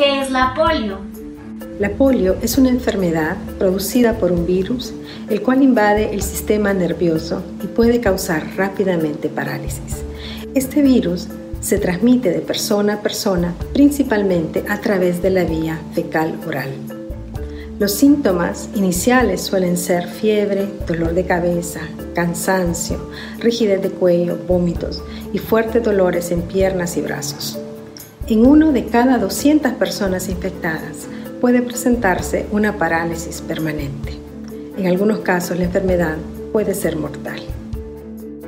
¿Qué es la polio? La polio es una enfermedad producida por un virus, el cual invade el sistema nervioso y puede causar rápidamente parálisis. Este virus se transmite de persona a persona, principalmente a través de la vía fecal-oral. Los síntomas iniciales suelen ser fiebre, dolor de cabeza, cansancio, rigidez de cuello, vómitos y fuertes dolores en piernas y brazos. En 1 de cada 200 personas infectadas puede presentarse una parálisis permanente. En algunos casos la enfermedad puede ser mortal.